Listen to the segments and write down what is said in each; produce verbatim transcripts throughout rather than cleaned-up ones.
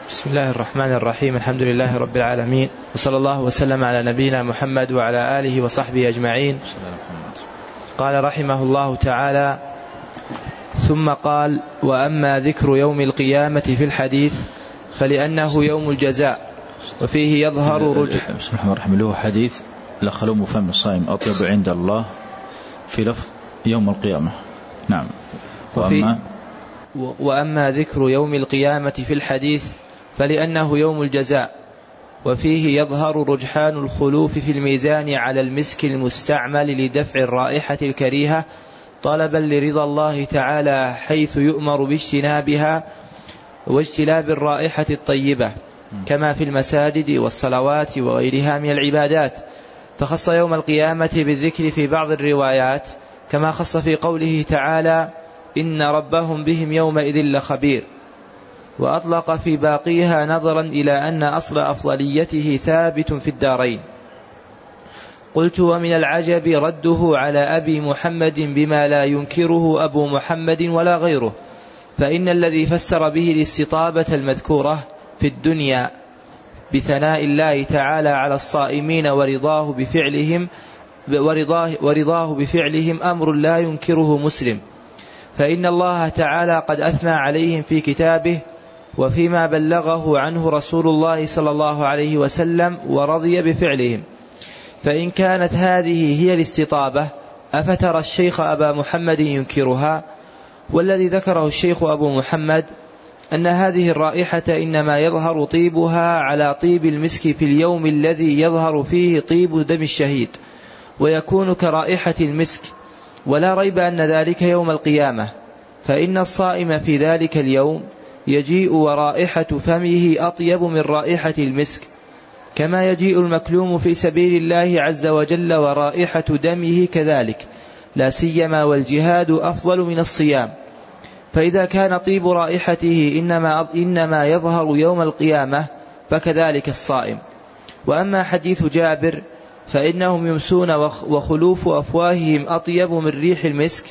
بسم الله الرحمن الرحيم. الحمد لله رب العالمين، وصلى الله وسلم على نبينا محمد وعلى آله وصحبه أجمعين. قال رحمه الله تعالى: ثم قال: وأما ذكر يوم القيامة في الحديث فلأنه يوم الجزاء وفيه يظهر رجح. بسم الله الرحمن الرحيم. له حديث لخلوم فم الصائم أطيب عند الله في لفظ يوم القيامة. نعم. وأما, وأما ذكر يوم القيامة في الحديث فلأنه يوم الجزاء وفيه يظهر رجحان الخلوف في الميزان على المسك المستعمل لدفع الرائحة الكريهة طلبا لرضا الله تعالى، حيث يؤمر باجتنابها واجتلاب الرائحة الطيبة كما في المساجد والصلوات وغيرها من العبادات. فخص يوم القيامة بالذكر في بعض الروايات، كما خص في قوله تعالى: إن ربهم بهم يومئذ لخبير، وأطلق في باقيها نظرا إلى أن أصل أفضليته ثابت في الدارين. قلت: ومن العجب رده على أبي محمد بما لا ينكره أبو محمد ولا غيره، فإن الذي فسر به الاستطابة المذكورة في الدنيا بثناء الله تعالى على الصائمين ورضاه بفعلهم ورضاه, ورضاه بفعلهم أمر لا ينكره مسلم، فإن الله تعالى قد أثنى عليهم في كتابه وفيما بلغه عنه رسول الله صلى الله عليه وسلم ورضي بفعلهم. فإن كانت هذه هي الاستطابة أفترى الشيخ أبا محمد ينكرها؟ والذي ذكره الشيخ أبو محمد أن هذه الرائحة إنما يظهر طيبها على طيب المسك في اليوم الذي يظهر فيه طيب دم الشهيد ويكون كرائحة المسك، ولا ريب أن ذلك يوم القيامة، فإن الصائم في ذلك اليوم يجيء ورائحة فمه أطيب من رائحة المسك، كما يجيء المكلوم في سبيل الله عز وجل ورائحة دمه كذلك، لا سيما والجهاد أفضل من الصيام. فإذا كان طيب رائحته إنما, إنما يظهر يوم القيامة فكذلك الصائم. وأما حديث جابر فإنهم يمسون وخلوف أفواههم أطيب من ريح المسك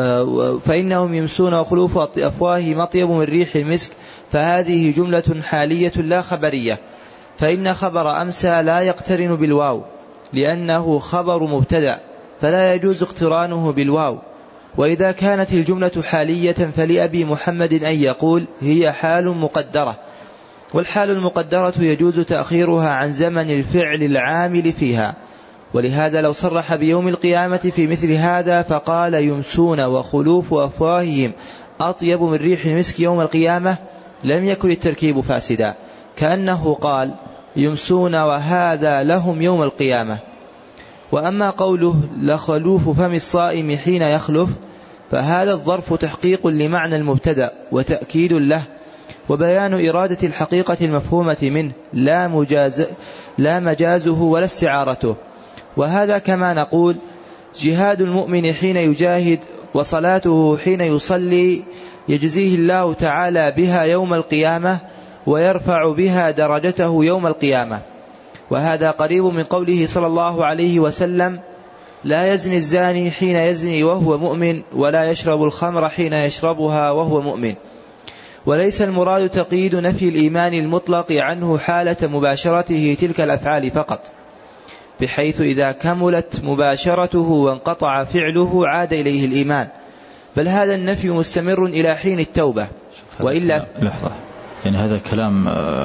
فإنهم يمسون وخلوف أفواههم أطيب من ريح المسك فهذه جملة حالية لا خبرية، فإن خبر أمسى لا يقترن بالواو لأنه خبر مبتدأ فلا يجوز اقترانه بالواو. وإذا كانت الجملة حالية فلأبي محمد أن يقول هي حال مقدرة، والحال المقدرة يجوز تأخيرها عن زمن الفعل العامل فيها. ولهذا لو صرح بيوم القيامة في مثل هذا فقال يمسون وخلوف أفواههم أطيب من ريح المسك يوم القيامة لم يكن التركيب فاسدا، كأنه قال يمسون وهذا لهم يوم القيامة. وأما قوله لخلوف فم الصائم حين يخلف فهذا الظرف تحقيق لمعنى المبتدأ وتأكيد له وبيان إرادة الحقيقة المفهومة منه لا, مجاز لا مجازه ولا استعارته. وهذا كما نقول جهاد المؤمن حين يجاهد وصلاته حين يصلي يجزيه الله تعالى بها يوم القيامة ويرفع بها درجته يوم القيامة. وهذا قريب من قوله صلى الله عليه وسلم لا يزني الزاني حين يزني وهو مؤمن ولا يشرب الخمر حين يشربها وهو مؤمن. وليس المراد تقييد نفي الإيمان المطلق عنه حالة مباشرته تلك الأفعال فقط، بحيث إذا كملت مباشرته وانقطع فعله عاد إليه الإيمان، بل هذا النفي مستمر إلى حين التوبة. وإلا لحظة، يعني هذا كلام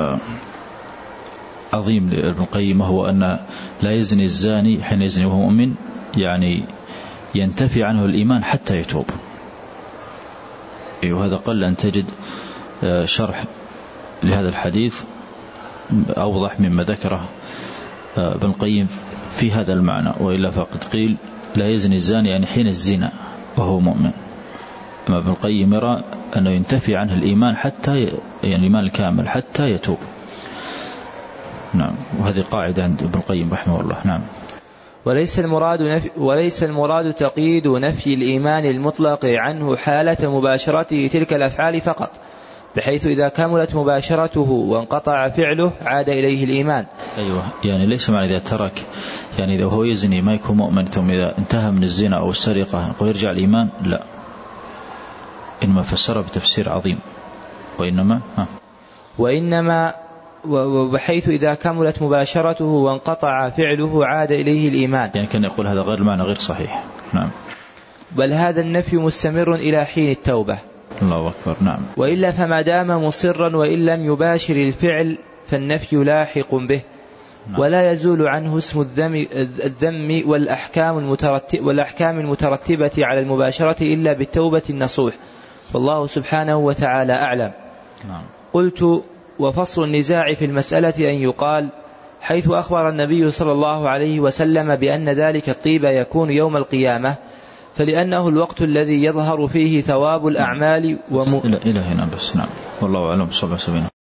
عظيم لابن القيم، هو أن لا يزني الزاني حين يزني وهو مؤمن، يعني ينتفي عنه الإيمان حتى يتوب. وهذا قل أن تجد شرح لهذا الحديث أوضح مما ذكره ابن القيم في هذا المعنى، وإلا فقد قيل لا يزني الزاني يعني حين الزنا وهو مؤمن، أما ابن القيم يرى أنه ينتفي عنه الإيمان حتى يعني الإيمان الكامل حتى يتوب. نعم، وهذه قاعدة عند ابن القيم رحمه الله. نعم. وليس المراد نفي وليس المراد تقييد نفي الإيمان المطلق عنه حالة مباشرته تلك الأفعال فقط، بحيث إذا كملت مباشرته وانقطع فعله عاد إليه الإيمان. أيوة، يعني ليس معنى إذا ترك، يعني إذا هو يزني ما يكون مؤمن ثم إذا انتهى من الزنا أو السرقة نقول يرجع الإيمان، لا، إنما فسر بتفسير عظيم، وإنما ها وإنما وبحيث إذا كملت مباشرته وانقطع فعله عاد إليه الإيمان. يعني كان يقول هذا غير المعنى غير صحيح. نعم. بل هذا النفي مستمر إلى حين التوبة. الله أكبر. نعم. وإلا فما دام مصرا وإن لم يباشر الفعل فالنفي لاحق به. نعم. ولا يزول عنه اسم الذم, الذم والأحكام, المترتب والأحكام المترتبة على المباشرة إلا بالتوبة النصوح، والله سبحانه وتعالى أعلم. نعم. قلت: وفصل النزاع في المسألة أن يقال حيث أخبر النبي صلى الله عليه وسلم بأن ذلك الطيب يكون يوم القيامة فلأنه الوقت الذي يظهر فيه ثواب الأعمال وم... إلى هنا بس. نعم. والله أعلم. صلى الله عليه وسلم.